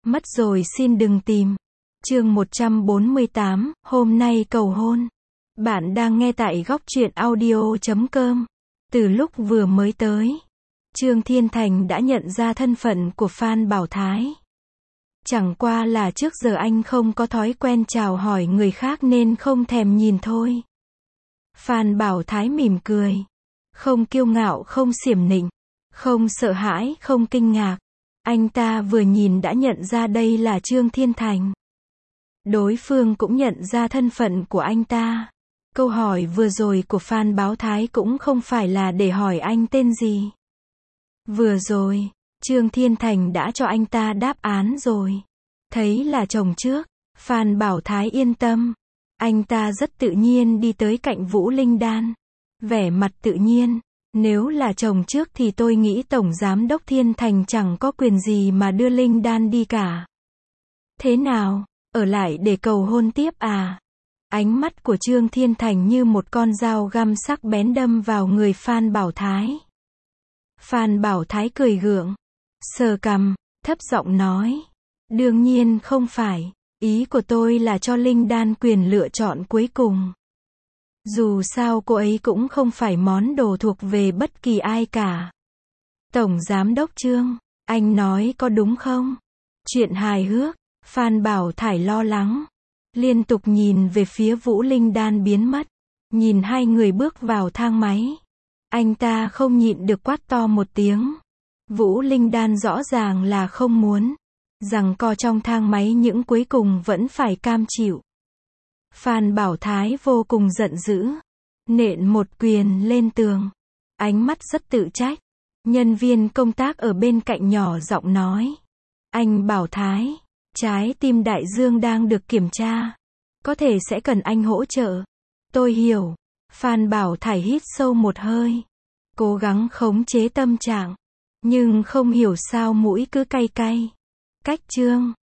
Mất rồi xin đừng tìm. Chương 148, hôm nay cầu hôn. Bạn đang nghe tại góc truyện audio.com. Từ lúc vừa mới tới, Trương Thiên Thành đã nhận ra thân phận của Phan Bảo Thái. Chẳng qua là trước giờ anh không có thói quen chào hỏi người khác nên không thèm nhìn thôi. Phan Bảo Thái mỉm cười. Không kiêu ngạo, không xiểm nịnh, không sợ hãi, không kinh ngạc. Anh ta vừa nhìn đã nhận ra đây là Trương Thiên Thành. Đối phương cũng nhận ra thân phận của anh ta. Câu hỏi vừa rồi của Phan Bảo Thái cũng không phải là để hỏi anh tên gì. Vừa rồi, Trương Thiên Thành đã cho anh ta đáp án rồi. Thấy là chồng trước, Phan Bảo Thái yên tâm. Anh ta rất tự nhiên đi tới cạnh Vũ Linh Đan. Vẻ mặt tự nhiên. Nếu là chồng trước thì tôi nghĩ Tổng Giám đốc Thiên Thành chẳng có quyền gì mà đưa Linh Đan đi cả. Thế nào, ở lại để cầu hôn tiếp à? Ánh mắt của Trương Thiên Thành như một con dao găm sắc bén đâm vào người Phan Bảo Thái. Phan Bảo Thái cười gượng, sờ cằm, thấp giọng nói. Đương nhiên không phải, ý của tôi là cho Linh Đan quyền lựa chọn cuối cùng. Dù sao cô ấy cũng không phải món đồ thuộc về bất kỳ ai cả. Tổng Giám đốc Trương, anh nói có đúng không? Chuyện hài hước, Phan Bảo Thái lo lắng. Liên tục nhìn về phía Vũ Linh Đan biến mất. Nhìn hai người bước vào thang máy. Anh ta không nhịn được quát to một tiếng. Vũ Linh Đan rõ ràng là không muốn. Giằng co trong thang máy những cuối cùng vẫn phải cam chịu. Phan Bảo Thái vô cùng giận dữ. Nện một quyền lên tường. Ánh mắt rất tự trách. Nhân viên công tác ở bên cạnh nhỏ giọng nói. Anh Bảo Thái, trái tim đại dương đang được kiểm tra. Có thể sẽ cần anh hỗ trợ. Tôi hiểu. Phan Bảo Thái hít sâu một hơi. Cố gắng khống chế tâm trạng. Nhưng không hiểu sao mũi cứ cay cay. Cách Trương